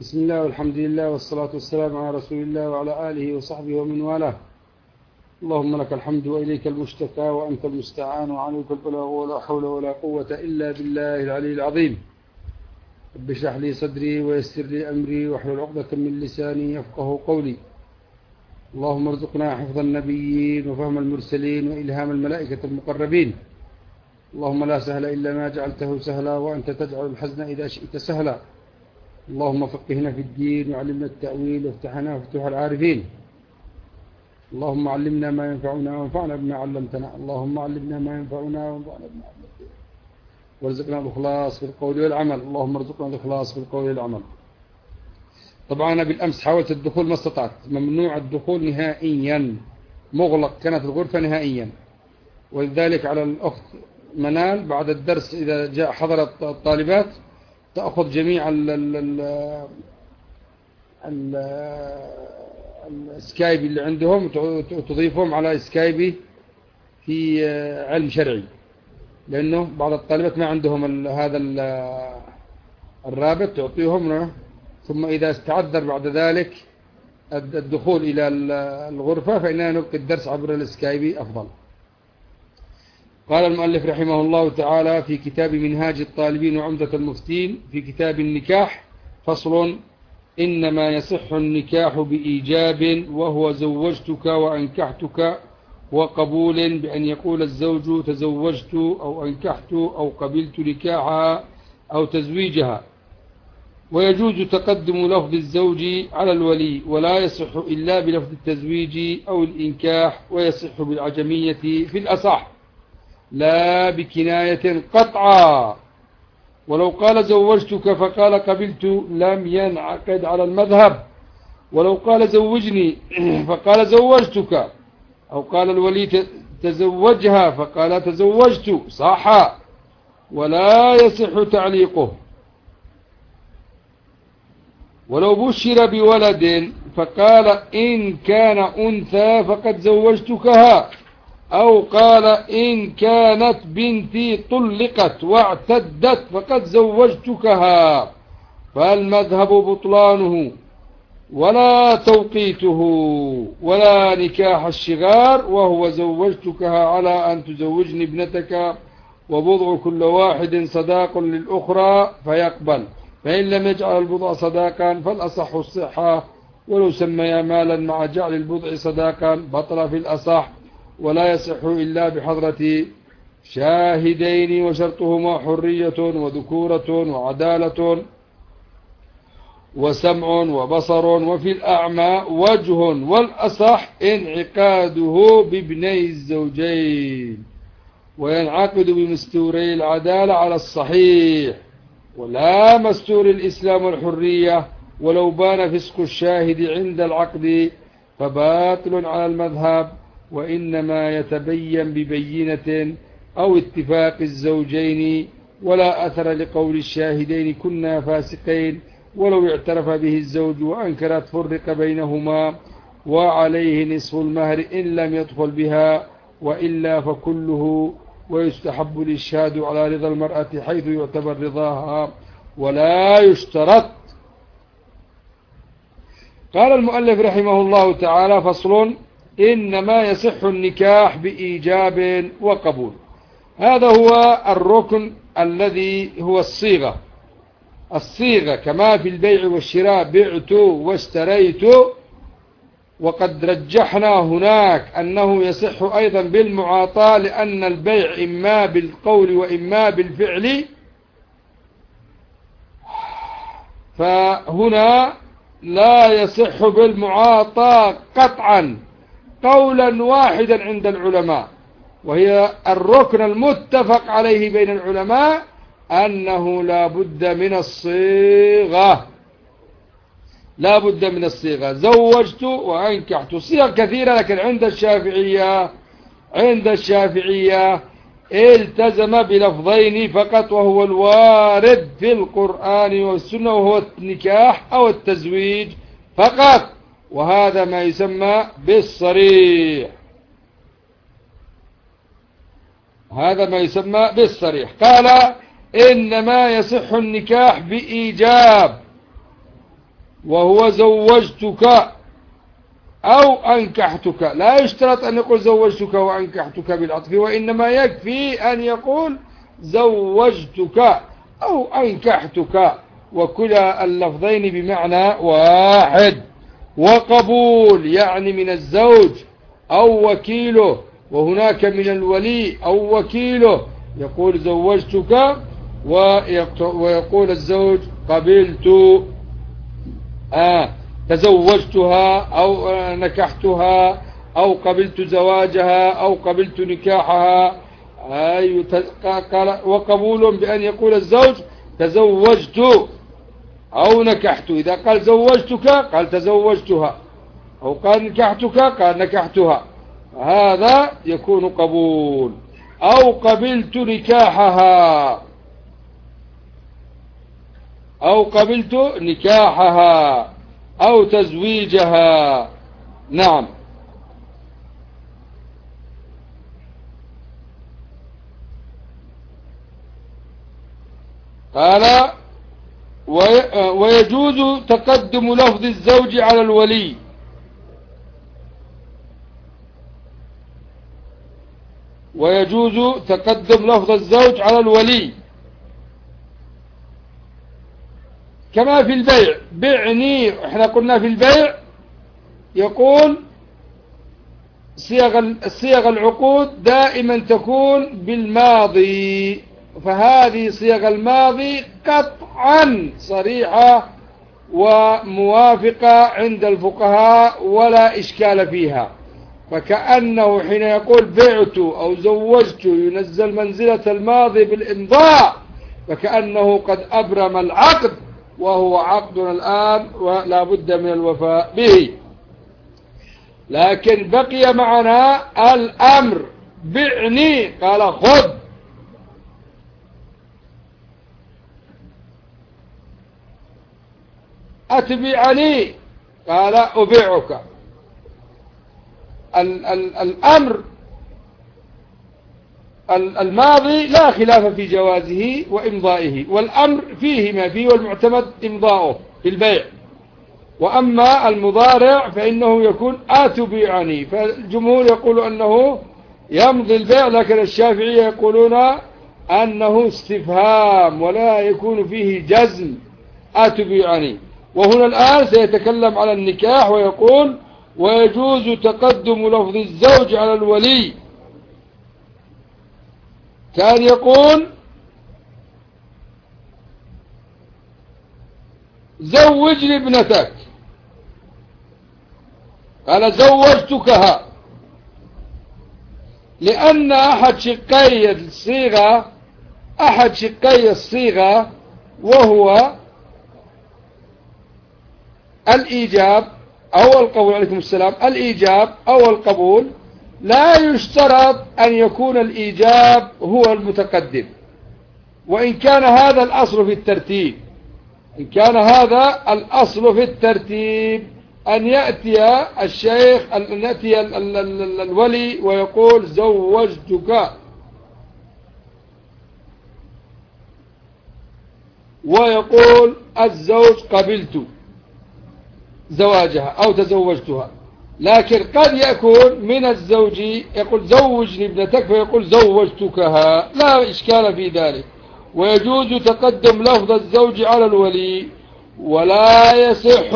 بسم الله والحمد لله والصلاة والسلام على رسول الله وعلى آله وصحبه ومن والاه. اللهم لك الحمد وإليك المشتكى وأنت المستعان وعنك البلاغ ولا حول ولا قوة إلا بالله العلي العظيم. رب اشرح لي صدري ويسر لي أمري واحلل عقدة من لساني يفقه قولي. اللهم ارزقنا حفظ النبيين وفهم المرسلين وإلهام الملائكة المقربين. اللهم لا سهل إلا ما جعلته سهلا وأنت تجعل الحزن إذا شئت سهلا. اللهم فقهنا في الدين وعلمنا التأويل وافتحنا فتوح العارفين. اللهم علمنا ما ينفعنا وانفعنا بما علمتنا. اللهم علمنا ما ينفعنا وانفعنا بما علمتنا وارزقنا الإخلاص في القول والعمل. اللهم ارزقنا الإخلاص في القول والعمل. طبعا أنا بالأمس حاولت الدخول ما استطعت، ممنوع الدخول نهائيا، مغلق كانت الغرفة نهائيا. ولذلك على الأخت منال بعد الدرس إذا جاء حضرت الطالبات تأخذ جميع السكايب اللي عندهم وتضيفهم على سكايبي في علم شرعي، لأنه بعض الطالبات ما عندهم هذا الرابط تعطيهم، ثم إذا استعذر بعد ذلك الدخول إلى الغرفة فإننا نلقي الدرس عبر السكايبي أفضل. قال المؤلف رحمه الله تعالى في كتاب منهاج الطالبين وعمدة المفتين في كتاب النكاح: فصل: إنما يصح النكاح بإيجاب، وهو زوجتك وأنكحتك، وقبول بأن يقول الزوج تزوجت أو أنكحت أو قبلت نكاحها أو تزويجها. ويجوز تقدم لفظ الزوج على الولي، ولا يصح إلا بلفظ التزويج أو الإنكاح، ويصح بالعجمية في الأصح لا بكناية قطعا. ولو قال زوجتك فقال قبلت لم ينعقد على المذهب. ولو قال زوجني فقال زوجتك، أو قال الولي تزوجها فقال تزوجت، صح ولا يصح تعليقه. ولو بشر بولد فقال إن كان أنثى فقد زوجتكها، أو قال إن كانت بنتي طلقت واعتدت فقد زوجتكها، فالمذهب بطلانه ولا توقيته، ولا نكاح الشغار، وهو زوجتكها على أن تزوجني ابنتك، وبضع كل واحد صداق للأخرى فيقبل، فإن لم يجعل البضع صداقا فالأصح الصحة، ولو سمي مالا مع جعل البضع صداقا بطل في الأصح، ولا يصح إلا بحضرة شاهدين، وشرطهما حرية وذكورة وعدالة وسمع وبصر، وفي الأعمى وجه، والأصح انعقاده بابني الزوجين، وينعقد بمستوري العدالة على الصحيح، ولا مستور الإسلام والحرية، ولو بان فسق الشاهد عند العقد فباطل على المذهب، وإنما يتبين ببينة أو اتفاق الزوجين، ولا أثر لقول الشاهدين كنا فاسقين، ولو اعترف به الزوج وأنكرت فرق بينهما، وعليه نصف المهر إن لم يدخل بها، وإلا فكله. ويستحب الإشهاد على رضا المرأة حيث يعتبر رضاها ولا يشترط. قال المؤلف رحمه الله تعالى: فصل: إنما يصح النكاح بإيجاب وقبول. هذا هو الركن الذي هو الصيغة كما في البيع والشراء: بعت واشتريت. وقد رجحنا هناك أنه يصح أيضا بالمعاطاة، لأن البيع إما بالقول وإما بالفعل، فهنا لا يصح بالمعاطاة قطعا قولا واحدا عند العلماء، وهي الركن المتفق عليه بين العلماء أنه لا بد من الصيغة، لا بد من الصيغة. زوجت وأنكحت صيغ كثيرة، لكن عند الشافعية التزم بلفظين فقط، وهو الوارد في القرآن والسنة، وهو النكاح أو التزويج فقط، وهذا ما يسمى بالصريح. قال: إنما يصح النكاح بإيجاب، وهو زوجتك أو أنكحتك. لا يشترط أن يقول زوجتك وأنكحتك بالعطف، وإنما يكفي أن يقول زوجتك أو أنكحتك، وكلا اللفظين بمعنى واحد. وقبول يعني من الزوج أو وكيله، وهناك من الولي أو وكيله، يقول زوجتك ويقول الزوج قبلت تزوجتها أو نكحتها أو قبلت زواجها أو قبلت نكاحها. وقبول بأن يقول الزوج تزوجت أو نكحت. إذا قال زوجتك قال تزوجتها، أو قال نكحتك قال نكحتها، هذا يكون قبول. أو قبلت نكاحها أو قبلت نكاحها أو تزويجها. نعم. قال ويجوز تقدم لفظ الزوج على الولي. ويجوز تقدم لفظ الزوج على الولي كما في البيع. بعني، احنا قلنا في البيع يقول صيغ العقود دائما تكون بالماضي، فهذه صيغ الماضي قطعا صريحة وموافقة عند الفقهاء ولا إشكال فيها. فكأنه حين يقول بعت أو زوجت ينزل منزلة الماضي بالإمضاء، فكأنه قد أبرم العقد وهو عقدنا الآن ولا بد من الوفاء به. لكن بقي معنا الأمر. بعني قال خذ، أتبعني قال أبيعك. الأمر الماضي لا خلاف في جوازه وإمضائه، والأمر فيه ما فيه والمعتمد إمضاؤه في البيع. وأما المضارع فإنه يكون أتبعني، فالجمهور يقول أنه يمضي البيع، لكن الشافعية يقولون أنه استفهام ولا يكون فيه جزم أتبعني. وهنا الآن سيتكلم على النكاح ويقول ويجوز تقدم لفظ الزوج على الولي، كان يقول زوجني ابنتك، قال زوجتكها، لأن أحد شقي الصيغة وهو الإيجاب أو القبول، عليكم السلام، الإيجاب أو القبول لا يشترط أن يكون الإيجاب هو المتقدم، وإن كان هذا الأصل في الترتيب. إن كان هذا الأصل في الترتيب أن يأتي الشيخ، أن يأتي الولي ويقول زوجتك، ويقول الزوج قبلت زواجها أو تزوجتها. لكن قد يكون من الزوج يقول زوجني ابنتك فيقول زوجتكها، لا إشكال في ذلك. ويجوز تقدم لفظ الزوج على الولي ولا يصح.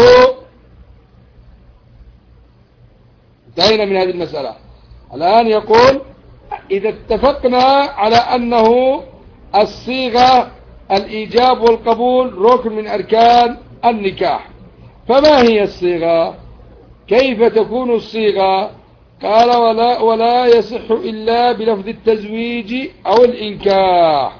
انتهينا من هذه المسألة. الآن يقول إذا اتفقنا على أنه الصيغة الإيجاب والقبول ركن من أركان النكاح، فما هي الصيغة؟ كيف تكون الصيغة؟ قال ولا يصح إلا بلفظ التزويج أو الإنكاح.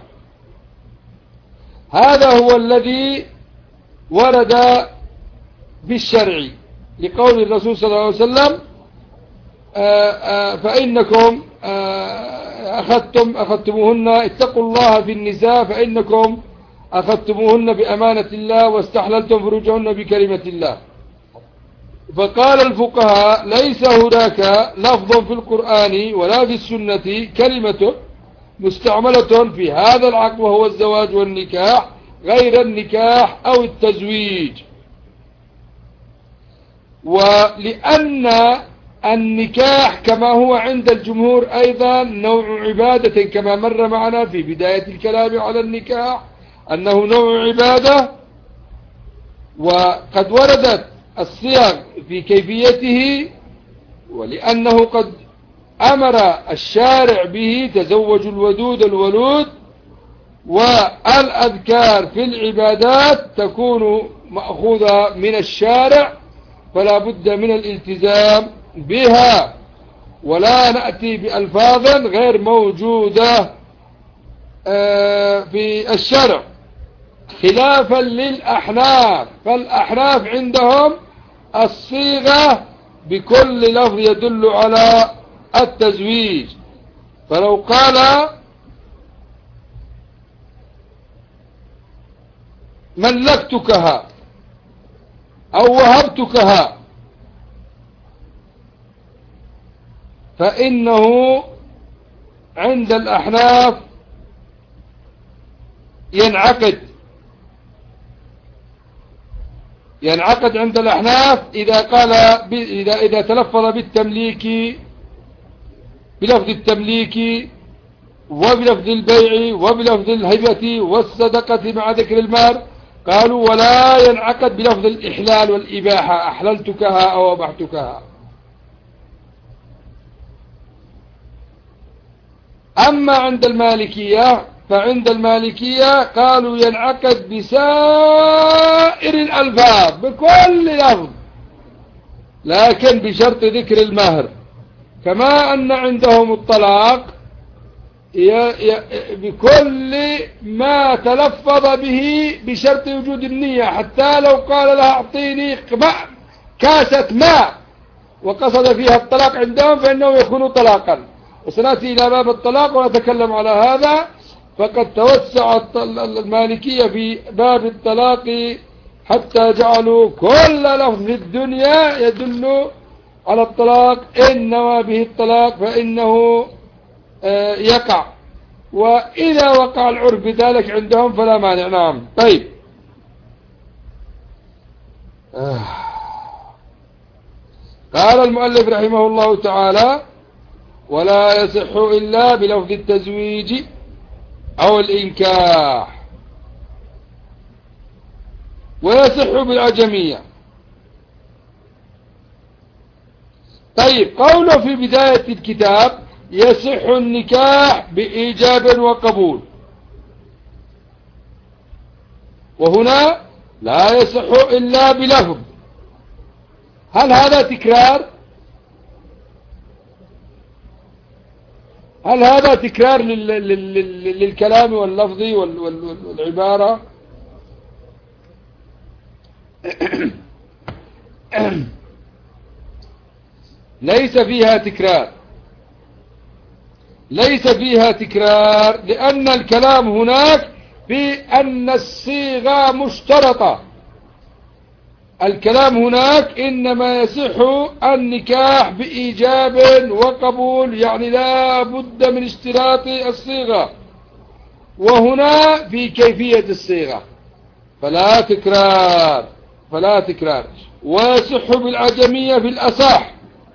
هذا هو الذي ورد بالشرع لقول الرسول صلى الله عليه وسلم فإنكم أخذتموهن، اتقوا الله في النساء فإنكم أخذتموهن بأمانة الله واستحللتم فروجهن بكلمة الله. فقال الفقهاء ليس هناك لفظ في القرآن ولا في السنة كلمة مستعملة في هذا العقد وهو الزواج والنكاح غير النكاح أو التزويج. ولأن النكاح كما هو عند الجمهور أيضا نوع عبادة كما مر معنا في بداية الكلام على النكاح أنه نوع عبادة، وقد وردت الصيغ في كيفيته، ولأنه قد أمر الشارع به تزوجوا الودود الولود، والأذكار في العبادات تكون مأخوذة من الشارع فلا بد من الالتزام بها، ولا نأتي بألفاظ غير موجودة في الشرع، خلافا للأحناف. فالأحناف عندهم الصيغة بكل لفظ يدل على التزويج، فلو قال ملكتكها أو وهبتكها فإنه عند الأحناف ينعقد عند الأحناف إذا قال إذا تلفظ بالتمليك بلفظ التمليك وبلفظ البيع وبلفظ الهبة والصدقة مع ذكر المال، قالوا ولا ينعقد بلفظ الإحلال والإباحة، أحللتكها أو أبحتكها. أما عند المالكية فعند المالكية قالوا ينعقد بسائر الألفاظ بكل لفظ، لكن بشرط ذكر المهر، كما أن عندهم الطلاق بكل ما تلفظ به بشرط وجود النية، حتى لو قال لها اعطيني كاسة ماء وقصد فيها الطلاق عندهم فإنه يكون طلاقا، وسنأتي إلى باب الطلاق ونتكلم على هذا. فقد توسع المالكية في باب الطلاق حتى جعلوا كل لفظ في الدنيا يدل على الطلاق إن نوى به الطلاق فإنه يقع، وإذا وقع العرف بذلك عندهم فلا مانع. نعم. طيب، قال المؤلف رحمه الله تعالى: ولا يصح إلا بلفظ التزويج أو الإنكاح، ويصح بالعجمية. طيب، قوله في بداية الكتاب: يصح النكاح بإيجاب وقبول، وهنا لا يصح إلا بلفظ. هل هذا تكرار؟ هل هذا تكرار للكلام واللفظ والعبارة؟ ليس فيها تكرار، ليس فيها تكرار، لأن الكلام هناك بأن الصيغة مشترطة. الكلام هناك إنما يصح النكاح بإيجاب وقبول، يعني لا بد من اشتراط الصيغة، وهنا في كيفية الصيغة فلا تكرار، فلا تكرار. ويصح بالعجمية في الأصح،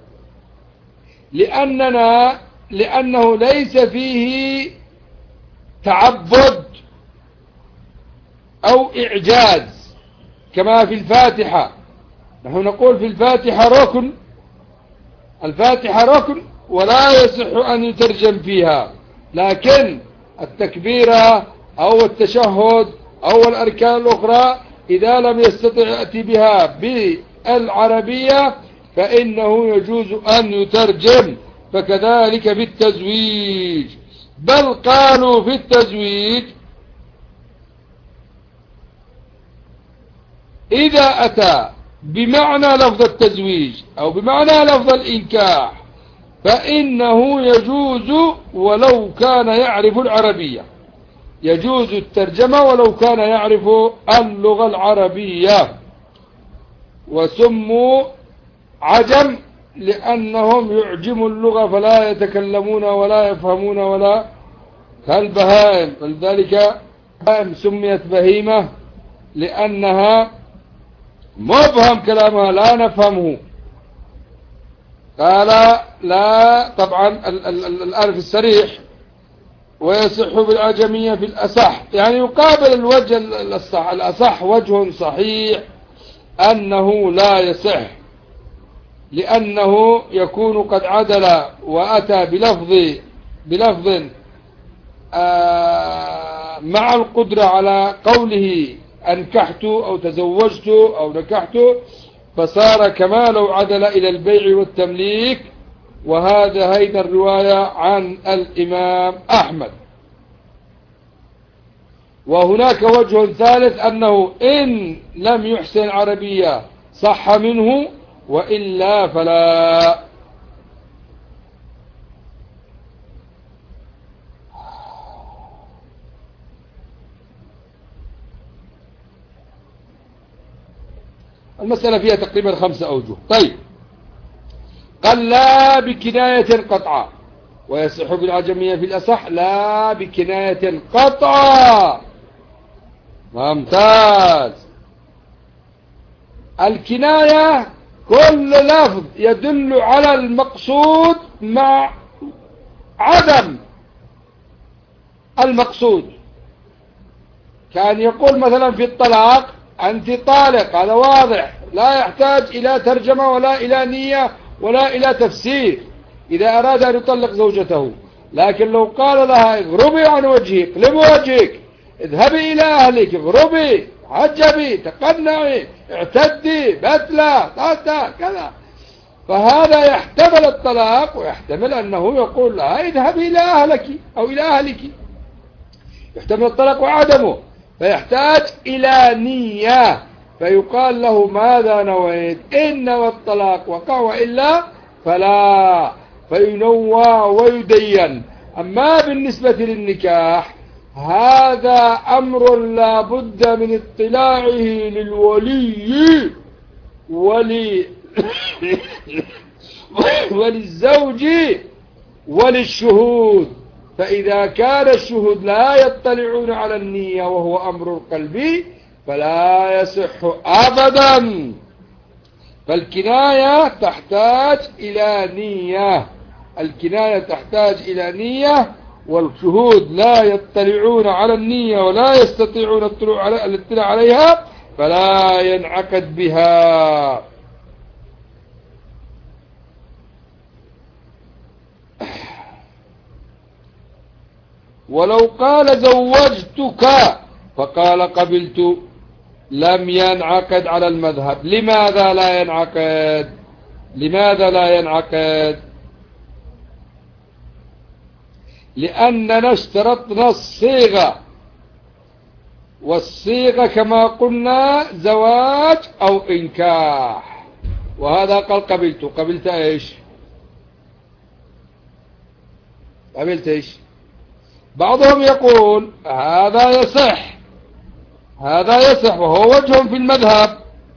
لأنه ليس فيه تعبد أو إعجاز كما في الفاتحة. نحن نقول في الفاتحة ركن، الفاتحة ركن ولا يصح أن يترجم فيها، لكن التكبيرة أو التشهد أو الأركان الأخرى إذا لم يستطع يأتي بها بالعربية فإنه يجوز أن يترجم. فكذلك في التزويج، بل قالوا في التزويج إذا أتى بمعنى لفظ التزويج أو بمعنى لفظ الإنكاح فإنه يجوز ولو كان يعرف العربية، يجوز الترجمة ولو كان يعرف اللغة العربية. وسموا عجم لأنهم يعجموا اللغة فلا يتكلمون ولا يفهمون ولا كالبهائم، ولذلك سميت بهيمة لأنها مبهم كلامها لا نفهمه. قال لا طبعا الآن في الصريح ويصح بالأعجمية في الأصح، يعني يقابل الوجه الأصح وجه صحيح أنه لا يصح، لأنه يكون قد عدل وأتى بلفظ مع القدرة على قوله أنكحت أو تزوجت أو نكحت، فصار كما لو عدل إلى البيع والتمليك. وهذا هيدا الرواية عن الإمام أحمد. وهناك وجه ثالث أنه إن لم يحسن العربية صح منه، وإلا فلا. المسألة فيها تقريبا 5 أوجه. طيب، قال لا بكناية قطعا، ويصح بالعجمية في الأصح لا بكناية قطعا. ممتاز. الكناية كل لفظ يدل على المقصود مع عدم المقصود. كان يقول مثلا في الطلاق أنت طالق، هذا واضح لا يحتاج إلى ترجمة ولا إلى نية ولا إلى تفسير إذا أراد أن يطلق زوجته. لكن لو قال لها اغربي عن وجهك، اقلبي وجهك، اذهبي إلى أهلك، اغربي، عجبي، تقنعي، اعتدي، بتلى، تاتا كذا، فهذا يحتمل الطلاق ويحتمل أنه يقول لها اذهبي إلى أهلك أو إلى أهلك، يحتمل الطلاق وعدمه، فيحتاج إلى نية، فيقال له ماذا نويت؟ إن نوى الطلاق وقع وإلا فلا، فينوى ويدين. أما بالنسبة للنكاح هذا أمر لا بد من اطلاعه للولي وللزوج وللشهود. فإذا كان الشهود لا يطلعون على النية وهو أمر قلبي فلا يصح أبدا. فالكناية تحتاج إلى نية، الكناية تحتاج إلى نية، والشهود لا يطلعون على النية ولا يستطيعون الاطلاع عليها فلا ينعقد بها. ولو قال زوجتك فقال قبلت لم ينعقد على المذهب. لماذا لا ينعقد؟ لماذا لا ينعقد؟ لأننا اشترطنا الصيغة، والصيغة كما قلنا زواج أو إنكاح، وهذا قال قبلت. قبلت إيش؟ قبلت إيش؟ بعضهم يقول هذا يصح، هذا يصح، وهو وجه في المذهب،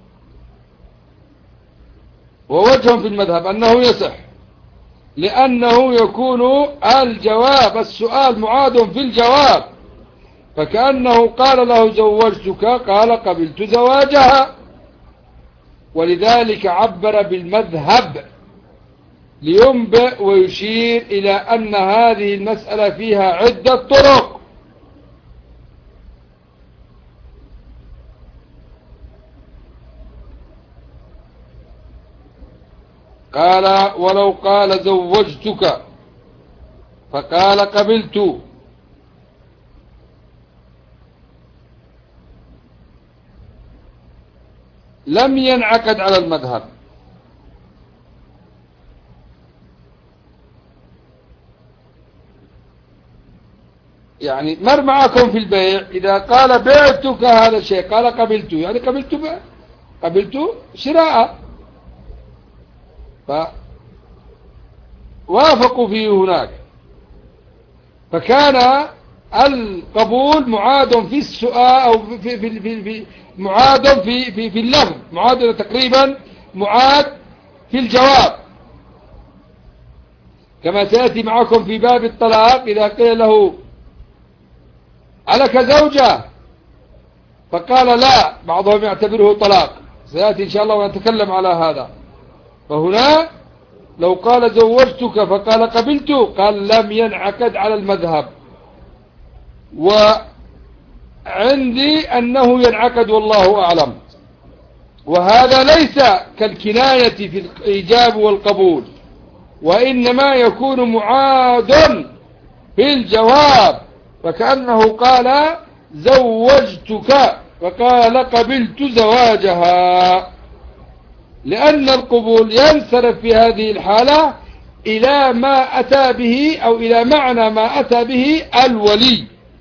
ووجه في المذهب أنه يصح، لأنه يكون الجواب السؤال معاد في الجواب، فكأنه قال له زوجتك قال قبلت زواجها، ولذلك عبر بالمذهب لينبئ ويشير إلى أن هذه المسألة فيها عدة طرق. قال ولو قال زوجتك فقال قبلت لم ينعقد على المذهب، يعني مر معكم في البيع إذا قال بعتك هذا الشيء قال قبلت، يعني قبلت شراء، فوافقوا فيه هناك، فكان القبول معاد في السؤال أو في معاد في اللفظ، معاد تقريبا معاد في الجواب، كما سيأتي معكم في باب الطلاق إذا قيل له ألك زوجة فقال لا، بعضهم يعتبره طلاق، سيأتي إن شاء الله ونتكلم على هذا. فهنا لو قال زوجتك فقال قبلت، قال لم ينعقد على المذهب، وعندي أنه ينعقد والله أعلم. وهذا ليس كالكناية في الإيجاب والقبول، وإنما يكون معاد في الجواب، فكأنه قال زوجتك فقال قبلت زواجها، لأن القبول ينصرف في هذه الحالة إلى ما أتى به أو إلى معنى ما أتى به الولي،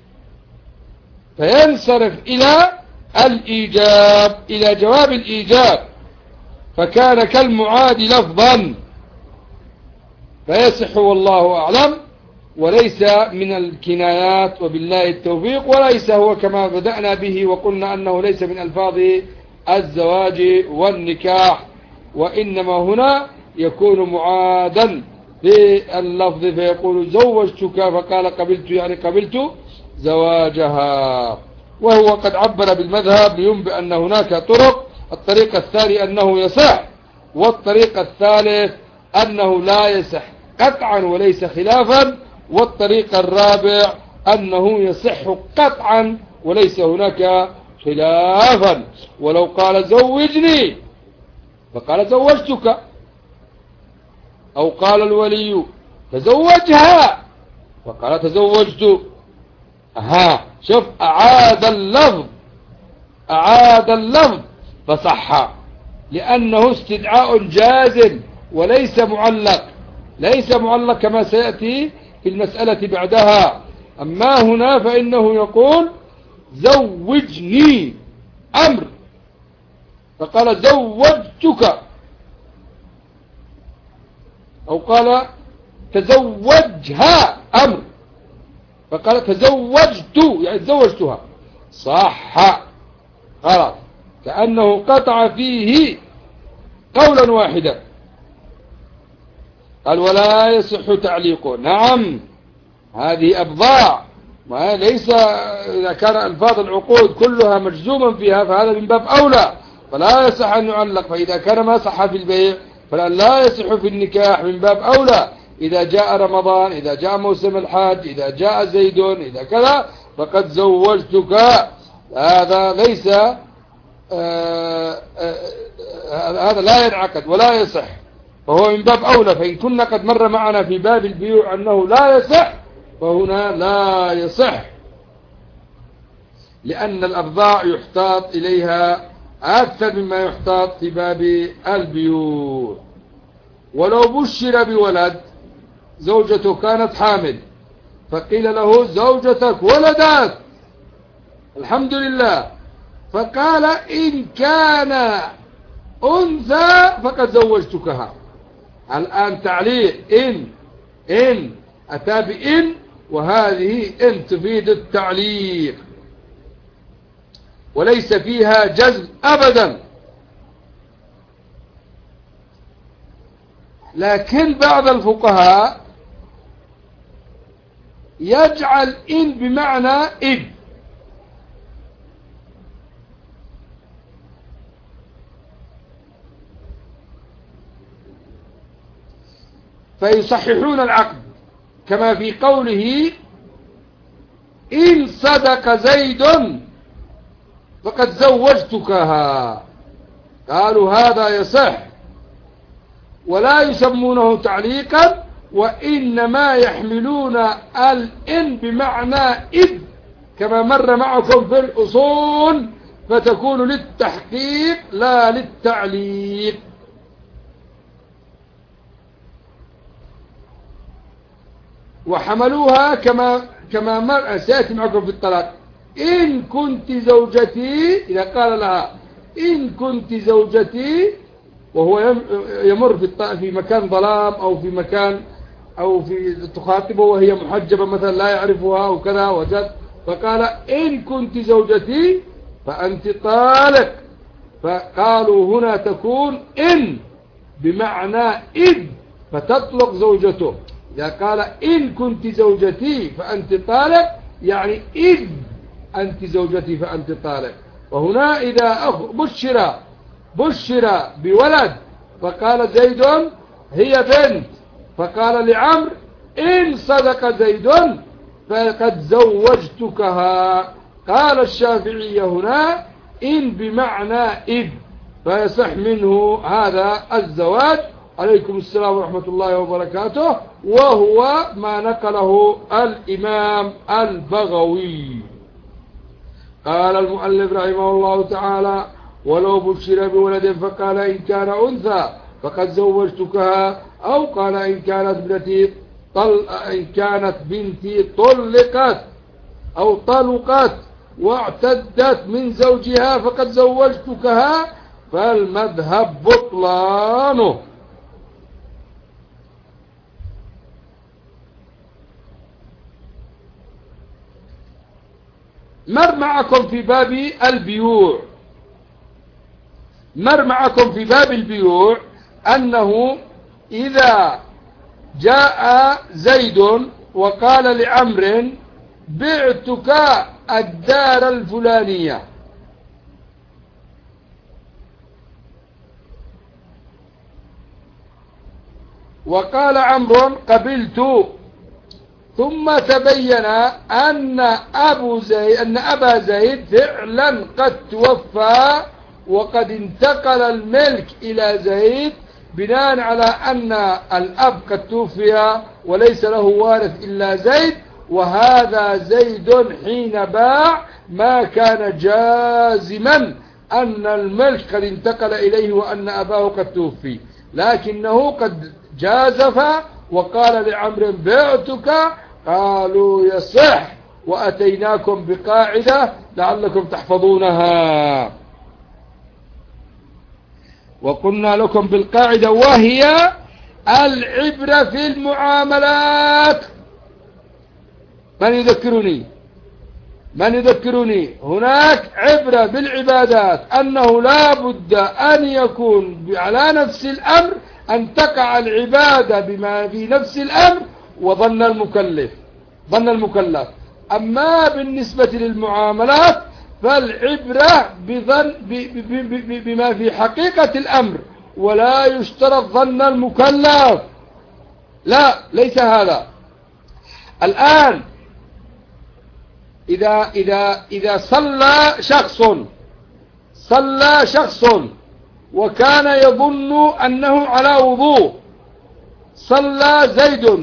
فينصرف إلى الإيجاب، إلى جواب الإيجاب، فكان كالمعاد لفظا، فيصح والله أعلم، وليس من الكنايات، وبالله التوفيق. وليس هو كما بدأنا به وقلنا أنه ليس من ألفاظ الزواج والنكاح، وإنما هنا يكون معادا باللفظ، فيقول زوجتك فقال قبلت، يعني قبلت زواجها. وهو قد عبر بالمذهب لينبئ أن هناك طرق. الطريق الثاني أنه يصح، والطريق الثالث أنه لا يصح قطعا وليس خلافا، والطريق الرابع أنه يصح قطعا وليس هناك خلافا. ولو قال زوجني فقال زوجتك، أو قال الولي تزوجها فقال تزوجت، شوف أعاد اللفظ فصح، لأنه استدعاء جازم وليس معلق، ليس معلق كما سيأتي في المسألة بعدها. أما هنا فإنه يقول زوجني أمر فقال زوجتك، أو قال تزوجها أمر فقال تزوجت، يعني تزوجتها، صح، خلاص، كأنه قطع فيه قولا واحدا. قال ولا يصح تعليقه. نعم، هذه أبضاع، ليس إذا كان ألفاظ العقود كلها مجزوما فيها فهذا من باب أولى، فلا يصح أن يعلق. فإذا كان ما صح في البيع فلا لا يصح في النكاح من باب أولى. إذا جاء رمضان، إذا جاء موسم الحج، إذا جاء زيد، إذا كذا فقد زوجتك، هذا ليس هذا لا ينعقد ولا يصح، فهو من باب أولى. فإن كنا قد مر معنا في باب البيوع أنه لا يصح، فهنا لا يصح، لأن الأبضاع يحتاط إليها أكثر مما يحتاط في باب البيوع. ولو بشر بولد، زوجته كانت حامل فقيل له زوجتك ولدت الحمد لله، فقال إن كان أنثى فقد زوجتكها. الآن تعليق إن أتى بإن، وهذه إن تفيد التعليق وليس فيها جزم أبدا. لكن بعض الفقهاء يجعل إن بمعنى إذ، فيصححون العقد، كما في قوله إن صدق زيد فقد زوجتكها، قالوا هذا يصح ولا يسمونه تعليقا، وإنما يحملون الإن بمعنى إذ كما مر معكم في الأصول، فتكون للتحقيق لا للتعليق. وحملوها كما مر سيأتي معكم في الطلاق، إن كنت زوجتي، إذا قال لها إن كنت زوجتي وهو يمر في مكان ظلام أو في مكان أو في تخاطبه وهي محجبة مثلا لا يعرفها أو كذا وجد، فقال إن كنت زوجتي فأنت طالق، فقالوا هنا تكون إن بمعنى إذ فتطلق زوجته. إذا قال إن كنت زوجتي فأنت طالق يعني إذ أنت زوجتي فأنت طالق. وهنا إذا بشر بشر بولد فقال زيد هي بنت، فقال لعمرو إن صدق زيد فقد زوجتكها. قال الشافعي هنا إن بمعنى إذ، فيصح منه هذا الزواج. عليكم السلام ورحمة الله وبركاته. وهو ما نقله الإمام البغوي. قال المؤلف رحمه الله تعالى ولو بشر بولد فقال إن كان أنثى فقد زوجتكها، أو قال إن كانت بنتي طلقت أو طلقت واعتدت من زوجها فقد زوجتكها، فالمذهب بطلانه. مر معكم في باب البيوع أنه إذا جاء زيد وقال لعمرو بعتك الدار الفلانية، وقال عمرو قبلت، ثم تبين أن أبا زيد فعلا قد توفى وقد انتقل الملك إلى زيد بناء على أن الأب قد توفي وليس له وارث إلا زيد، وهذا زيد حين باع ما كان جازما أن الملك قد انتقل إليه وأن أباه قد توفي، لكنه قد جازف وقال لعمرو بعتك، قالوا يصح، وأتيناكم بقاعدة لعلكم تحفظونها. وقلنا لكم بالقاعدة وهي العبرة في المعاملات. من يذكرني هناك عبرة بالعبادات أنه لا بد أن يكون على نفس الأمر، أن تقع العبادة بما في نفس الأمر وظن المكلف. أما بالنسبة للمعاملات فالعبرة بما في حقيقة الأمر، ولا يشترط ظن المكلف. لا، ليس هذا. الآن إذا صلى شخص وكان يظن أنه على وضوء، صلى زيد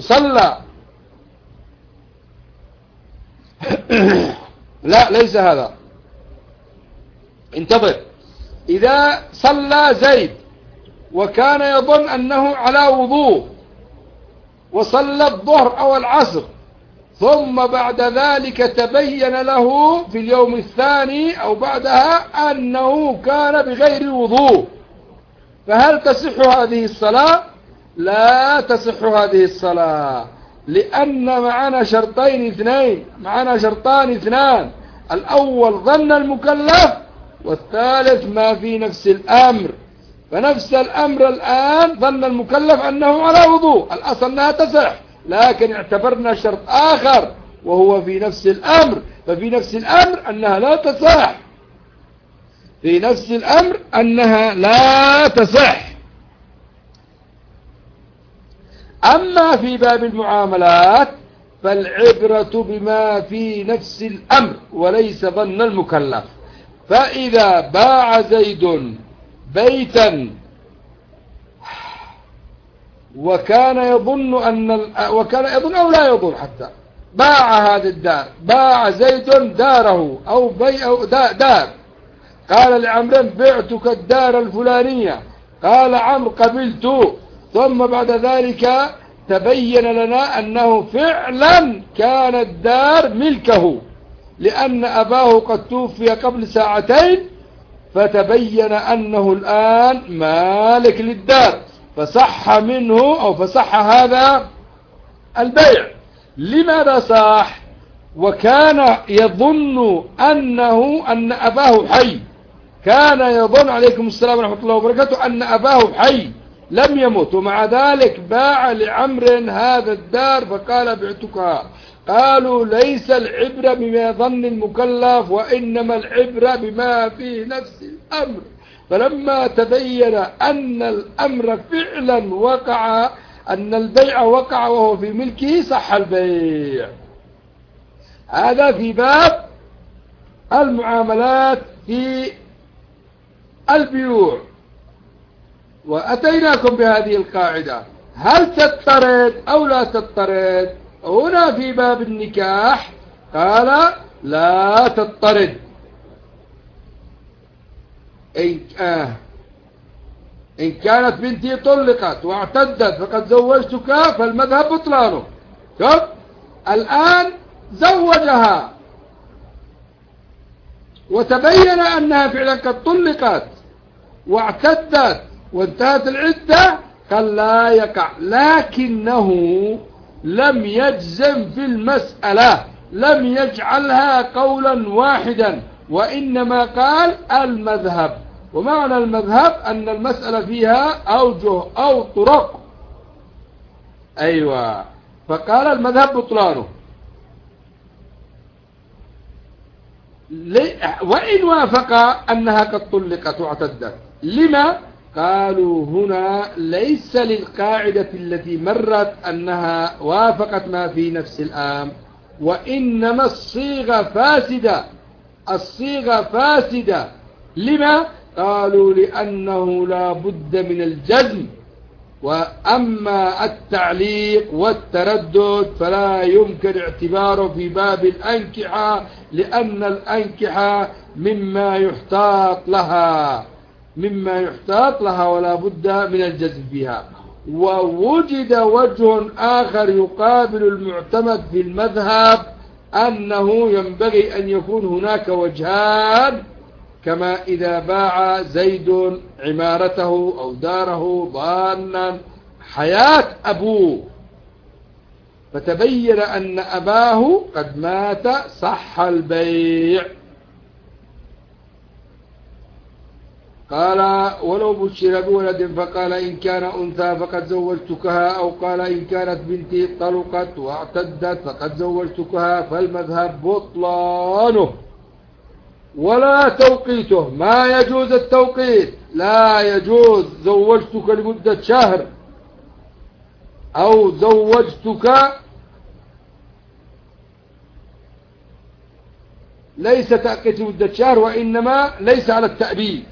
لا، ليس هذا. انتظر. إذا صلى زيد وكان يظن أنه على وضوء وصلى الظهر أو العصر، ثم بعد ذلك تبين له في اليوم الثاني أو بعدها أنه كان بغير وضوء، فهل تصح هذه الصلاة؟ لا تصح هذه الصلاة، لأن معنا شرطان اثنان. الأول ظن المكلف، والثالث ما في نفس الأمر. فنفس الأمر الآن ظن المكلف أنه على وضوء، الأصل أنها تصح، لكن اعتبرنا شرط آخر وهو في نفس الأمر، ففي نفس الأمر أنها لا تصح، في نفس الأمر أنها لا تصح. أما في باب المعاملات فالعبرة بما في نفس الأمر وليس ظن المكلف. فإذا باع زيد بيتا وكان يظن أو لا يظن، حتى باع هذه الدار، باع زيد داره أو دار، قال لعمرو بعتك الدار الفلانية، قال عمرو قبلت، ثم بعد ذلك تبين لنا أنه فعلا كان الدار ملكه لأن أباه قد توفي قبل ساعتين، فتبين أنه الآن مالك للدار، فصح منه أو فصح هذا البيع. لماذا صح؟ وكان يظن أن أباه حي، كان يظن عليكم السلام ورحمة الله وبركاته أن أباه حي لم يمت، ومع ذلك باع لعمرو هذا الدار فقال بعتكها. قالوا ليس العبرة بما ظن المكلف، وإنما العبرة بما في نفس الأمر. فلما تبين أن الأمر فعلا وقع، أن البيع وقع وهو في ملكه، صح البيع. هذا في باب المعاملات في البيوع. وأتيناكم بهذه القاعدة، هل تضطرد أو لا تضطرد؟ هنا في باب النكاح قال لا تضطرد. إن كانت بنتي طلقت واعتدت فقد زوجتك، فالمذهب بطلانه. شوف الآن زوجها وتبين أنها فعلا قد طلقت واعتدت وانتهت العدة، قال لا يقع، لكنه لم يجزم في المسألة، لم يجعلها قولا واحدا، وإنما قال المذهب. ومعنى المذهب أن المسألة فيها أوجه أو طرق. أيوة، فقال المذهب بطلانه. وإن وافق أنها قد طلقت واعتدت، لما؟ قالوا هنا ليس للقاعدة التي مرت أنها وافقت ما في نفس الآن، وإنما الصيغة فاسدة، الصيغة فاسدة. لما؟ قالوا لأنه لا بد من الجزم، وأما التعليق والتردد فلا يمكن اعتباره في باب الأنكحة، لأن الأنكحة مما يحتاط لها ولا بد من الجزم فيها. ووجد وجه آخر يقابل المعتمد في المذهب، أنه ينبغي أن يكون هناك وجهان، كما إذا باع زيد عمارته أو داره ضانا حياة أبوه فتبين أن أباه قد مات، صح البيع. قال ولو بشر بولد فقال إن كان أنثى فقد زوجتكها، أو قال إن كانت بنتي طلقت واعتدت فقد زوجتكها، فالمذهب بطلانه ولا توقيته. ما يجوز التوقيت، لا يجوز زوجتك لمدة شهر أو زوجتك، ليس تأقيت لمدة شهر، وإنما ليس على التأبيد.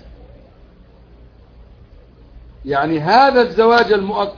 يعني هذا الزواج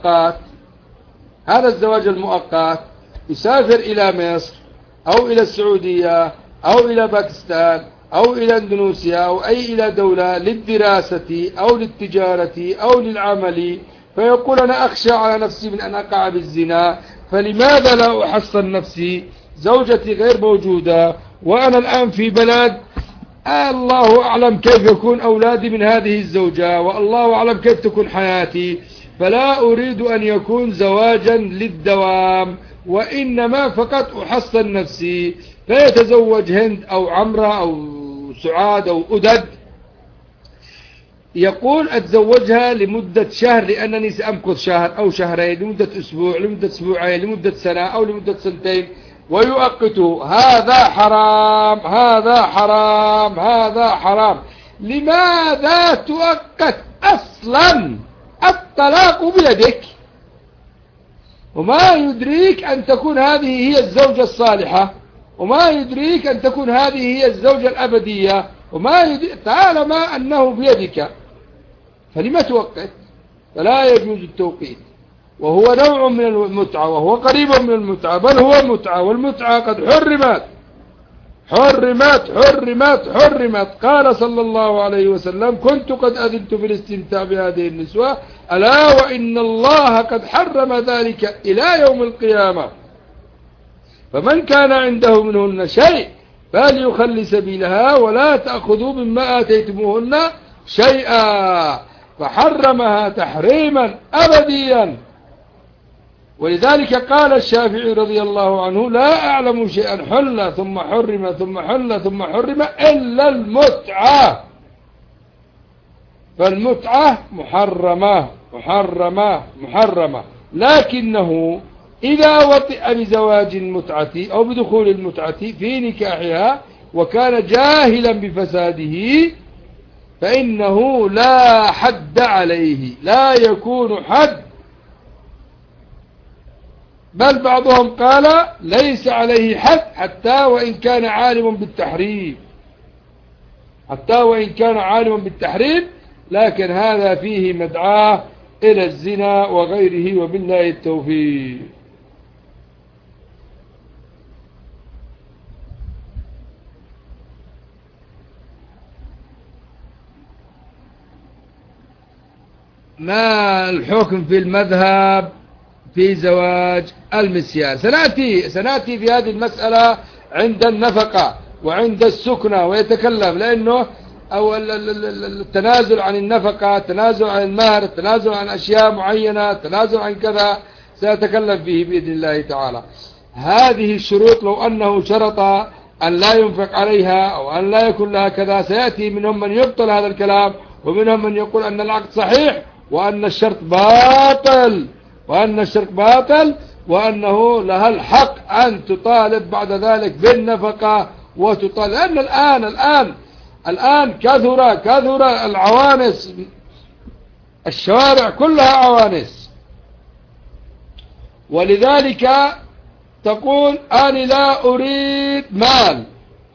المؤقت يسافر إلى مصر أو إلى السعودية أو إلى باكستان أو إلى إندونيسيا أو إلى دولة للدراسة أو للتجارة أو للعمل، فيقول أنا أخشى على نفسي من أن أقع بالزنا، فلماذا لا أحصن نفسي؟ زوجتي غير موجودة وأنا الآن في بلد الله أعلم كيف يكون أولادي من هذه الزوجة، والله أعلم كيف تكون حياتي، فلا أريد أن يكون زواجا للدوام، وإنما فقط أحصن نفسي. فيتزوج هند أو عمرة أو سعاد أو أدد، يقول أتزوجها لمدة شهر لأنني سأمكث شهر أو شهرين، لمدة أسبوع، لمدة أسبوعين، لمدة سنة أو لمدة سنتين، ويؤقته. هذا حرام، هذا حرام، هذا حرام. لماذا تؤقت أصلا؟ الطلاق بيدك، وما يدريك أن تكون هذه هي الزوجة الصالحة، وما يدريك أن تكون هذه هي الزوجة الأبدية، وما يدريك طالما أنه بيدك، فلما توقت؟ فلا يجوز التوقيت، وهو نوع من المتعة، وهو قريب من المتعة، بل هو متعة، والمتعة قد حرمت حرمت حرمت حرمت. قال صلى الله عليه وسلم كنت قد أذنت في الاستمتاع بهذه النسوة، ألا وإن الله قد حرم ذلك إلى يوم القيامة، فمن كان عنده منهن شيء فليخل سبيلها ولا تأخذوا مما آتيتموهن شيئا، فحرمها تحريما أبديا. ولذلك قال الشافعي رضي الله عنه لا أعلم شيئا حل ثم حرم ثم حل ثم حرم إلا المتعة، فالمتعة محرمة محرمة محرمة. لكنه إذا وطئ بزواج المتعة أو بدخول المتعة في نكاحها وكان جاهلا بفساده فإنه لا حد عليه، لا يكون حد، بل بعضهم قال ليس عليه حد حتى وإن كان عالم بالتحريم، حتى وإن كان عالما بالتحريم، لكن هذا فيه مدعاة إلى الزنا وغيره، وبالله التوفيق. ما الحكم في المذهب في زواج المسيار؟ سنأتي في هذه المسألة عند النفقة وعند السكنة ويتكلم، لأنه أو التنازل عن النفقة، التنازل عن المهر، التنازل عن أشياء معينة، التنازل عن كذا، سيتكلم فيه بإذن الله تعالى. هذه الشروط لو أنه شرط أن لا ينفق عليها أو أن لا يكون لها كذا، سيأتي منهم من يبطل هذا الكلام، ومنهم من يقول أن العقد صحيح وأن الشرط باطل، وأنه لها الحق أن تطالب بعد ذلك بالنفقة وتطالب، لأن الآن كثر العوانس، الشوارع كلها عوانس، ولذلك تقول أنا لا أريد مال،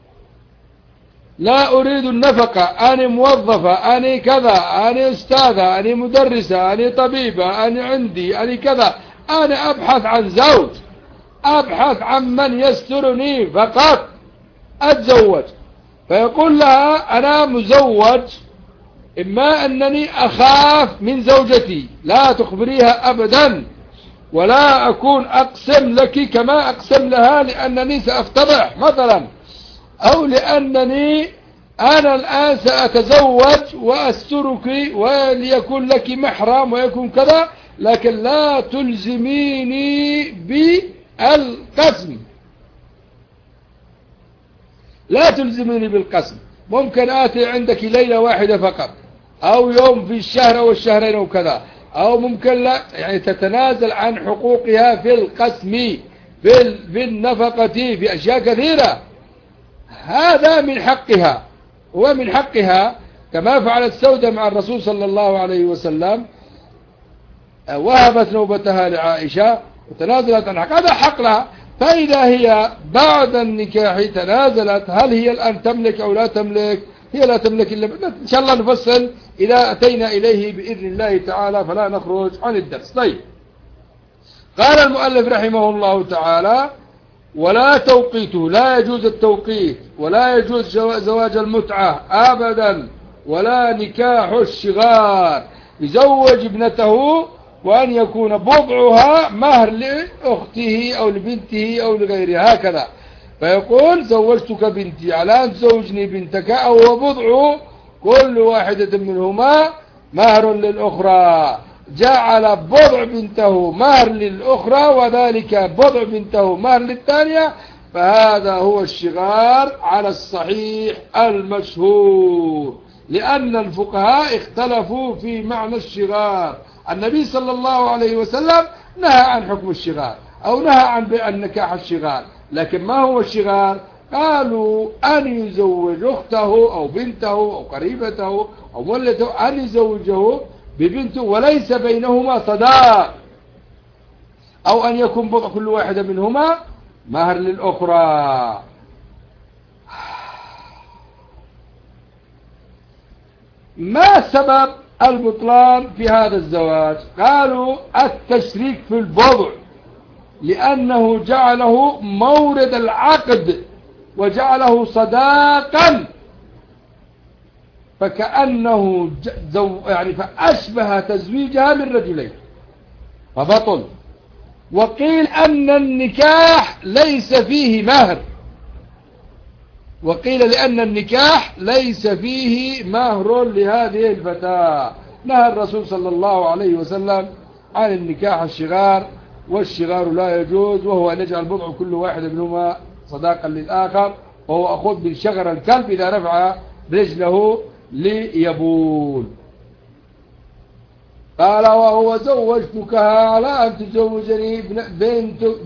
لا أريد النفقة، أنا موظفة، أنا كذا، أنا أستاذة، أنا مدرسة، أنا طبيبة، أنا عندي، أنا كذا، أنا أبحث عن زوج، أبحث عن من يسترني فقط أتزوج. فيقول لها أنا مزوج، إما أنني أخاف من زوجتي، لا تخبريها أبدا، ولا أكون أقسم لك كما أقسم لها لأنني سأفتضح مثلا، أو لأنني أنا الآن سأتزوج وأسترك وليكون لك محرم ويكون كذا، لكن لا تلزميني بالقسم، لا تلزميني بالقسم. ممكن آتي عندك ليلة واحدة فقط، أو يوم في الشهر أو الشهرين أو كذا، أو ممكن لا، يعني تتنازل عن حقوقها في القسم، في النفقة، في أشياء كثيرة، هذا من حقها. ومن حقها كما فعلت سودة مع الرسول صلى الله عليه وسلم، وهبت نوبتها لعائشة وتنازلت عن حق، هذا حق لها. فإذا هي بعد النكاح تنازلت، هل هي الآن تملك أو لا تملك؟ هي لا تملك إلا إن شاء الله نفصل إذا أتينا إليه بإذن الله تعالى، فلا نخرج عن الدرس. طيب، قال المؤلف رحمه الله تعالى: ولا توقيته، لا يجوز التوقيت، ولا يجوز زواج المتعة أبدا، ولا نكاح الشغار، يزوج ابنته وأن يكون بضعها مهر لأخته أو لبنته أو لغيرها، هكذا. فيقول زوجتك بنتي على أن تزوجني بنتك، أو بضع كل واحدة منهما مهر للأخرى، جعل بضع بنته مهر للأخرى وذلك بضع بنته مهر للثانية، فهذا هو الشغار على الصحيح المشهور، لأن الفقهاء اختلفوا في معنى الشغار. النبي صلى الله عليه وسلم نهى عن حكم الشغار، أو نهى عن نكاح الشغار، لكن ما هو الشغار؟ قالوا أن يزوج أخته أو بنته أو قريبته أو ولده، أن يزوجه ببنته وليس بينهما صداق، أو أن يكون بضع كل واحدة منهما مهر للأخرى. ما سبب البطلان في هذا الزواج؟ قالوا التشريك في البضع، لأنه جعله مورد العقد وجعله صداقا، فكأنه يعني فأشبه تزويجها من رجلين فبطل. وقيل أن النكاح ليس فيه مهر، وقيل لأن النكاح ليس فيه مهر لهذه الفتاة. نهى الرسول صلى الله عليه وسلم عن النكاح الشغار، والشغار لا يجوز، وهو أن يجعل بضع كل واحد منهما صداقا للآخر، وهو أخذ من شغر الكلب إذا رفع رجله ليبول. قال: وهو زوجتكها على أن تزوجني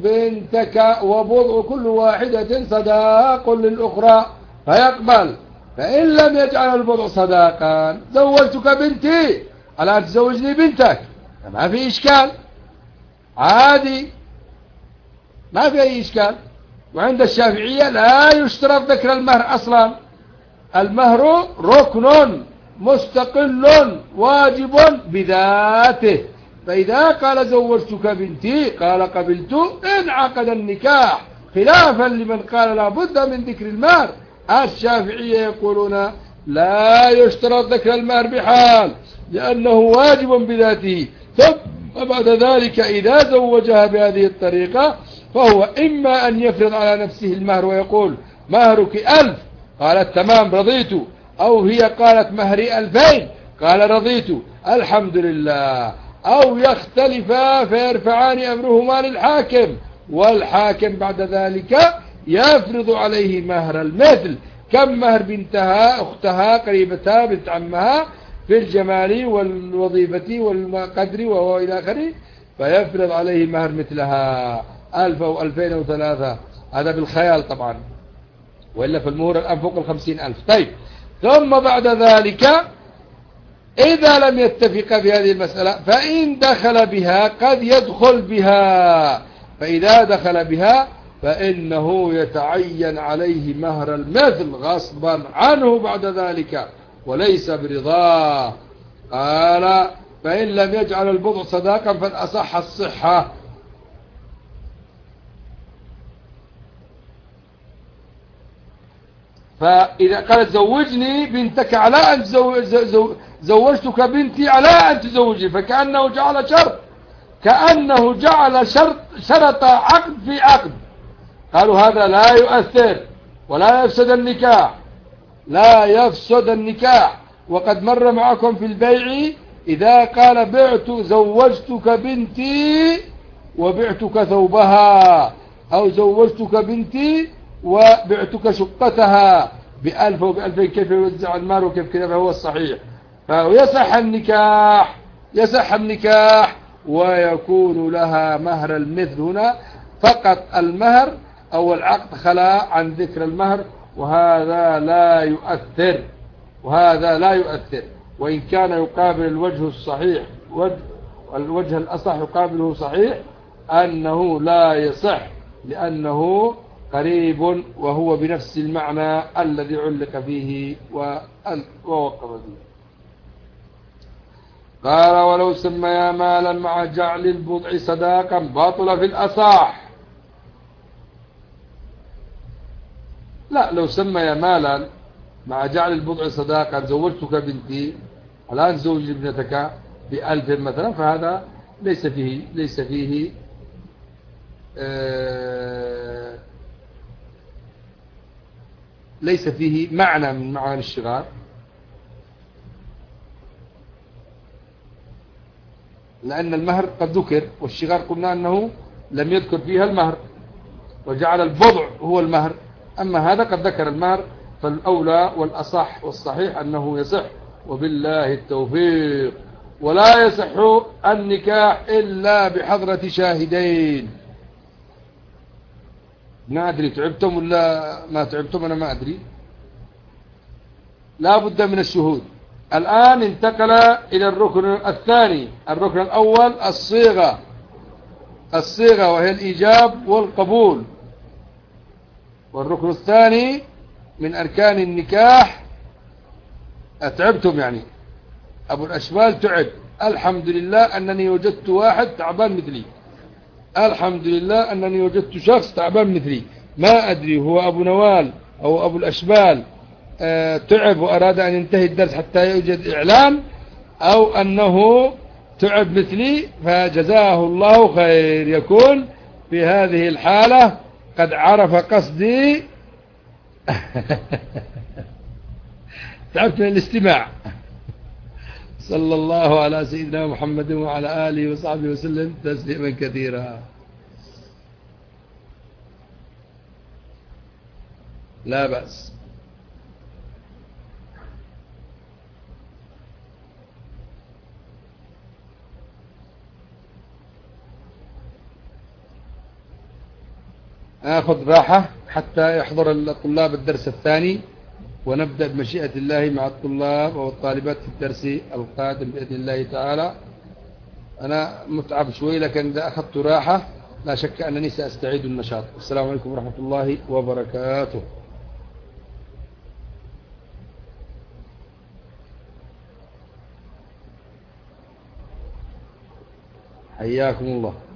بنتك وبضع كل واحدة صداق للأخرى، فيقبل. فإن لم يجعل البضع صداقا زوجتك بنتي الآن تزوجني بنتك، ما في إشكال، عادي، ما في أي إشكال. وعند الشافعية لا يشترط ذكر المهر أصلا، المهر ركن مستقل واجب بذاته، فإذا قال زوجتك بنتي قال قبلت انعقد النكاح، خلافا لمن قال لا بد من ذكر المهر. الشافعية يقولون لا يشترط ذكر المهر بحال لأنه واجب بذاته، ثم بعد ذلك إذا زوجها بهذه الطريقة فهو إما أن يفرض على نفسه المهر ويقول مهرك 1000 قالت تمام رضيت، أو هي قالت مهري 2000 قال رضيت الحمد لله، أو يختلفا فيرفعان أمرهما للحاكم، والحاكم بعد ذلك يفرض عليه مهر المثل، كم مهر بنتها أختها قريبتها بنت عمها في الجمال والوظيفة والقدر وهو إلى آخره، فيفرض عليه مهر مثلها 1000 أو 2000 أو 3، هذا بالخيال طبعا، وإلا في المهر الآن فوق 50,000. طيب، ثم بعد ذلك إذا لم يتفق بهذه المسألة فإن دخل بها قد يدخل بها، فإذا دخل بها فإنه يتعين عليه مهر المثل غصبا عنه بعد ذلك وليس برضاه. قال فإن لم يجعل البضع صداقا فالأصح الصحة. فإذا قالت زوجني بنتك على أن زوجتك بنتي على أن تزوجي، فكأنه جعل شرط، كأنه جعل شرط عقد في عقد. قالوا هذا لا يؤثر ولا يفسد النكاح، لا يفسد النكاح. وقد مر معكم في البيع إذا قال بعت زوجتك بنتي وبعتك ثوبها، أو زوجتك بنتي وبعتك شقتها ب1000 وب2000، كيف يوزع المال وكيف كذا، فهو الصحيح. فيصح النكاح، يصح النكاح ويكون لها مهر المثل. هنا فقط المهر أو العقد خلا عن ذكر المهر، وهذا لا يؤثر، وهذا لا يؤثر، وإن كان يقابل الوجه الصحيح، الوجه الأصح يقابله صحيح أنه لا يصح لأنه قريب وهو بنفس المعنى الذي علق فيه ووقف فيه. قال ولو سميا مالا مع جعل البضع صداقا باطل في الأصح. لا، لو سميا مالا مع جعل البضع صداقا، زوجتك بنتي الآن زوج ابنتك ب1000 مثلا، فهذا ليس فيه معنى من معاني الشغار، لأن المهر قد ذكر، والشغار قلنا أنه لم يذكر فيها المهر وجعل البضع هو المهر، أما هذا قد ذكر المهر، فالأولى والأصح والصحيح أنه يصح، وبالله التوفيق. ولا يصح النكاح إلا بحضرة شاهدين. ما أدري تعبتم ولا ما تعبتم، أنا ما أدري، لا بد من الشهود. الآن انتقل إلى الركن الثاني. الركن الأول الصيغة وهي الإيجاب والقبول، والركن الثاني من أركان النكاح. أتعبتم يعني، أبو الأشبال تعب، الحمد لله أنني وجدت واحد تعبان مثلي، الحمد لله أنني وجدت شخص تعبان مثلي. ما أدري هو أبو نوال أو أبو الأشبال تعب وأراد أن ينتهي الدرس حتى يوجد إعلان، أو أنه تعب مثلي، فجزاه الله خير، يكون في هذه الحالة قد عرف قصدي. تعبت من الاستماع. صلى الله على سيدنا محمد وعلى آله وصحبه وسلم تسليما كثيرا. لا بأس. آخذ راحة حتى يحضر الطلاب الدرس الثاني. ونبدأ بمشيئة الله مع الطلاب والطالبات في الدرس القادم بإذن الله تعالى. أنا متعب شوي، لكن إذا أخذت راحة لا شك أنني سأستعيد النشاط. السلام عليكم ورحمة الله وبركاته. حياكم الله.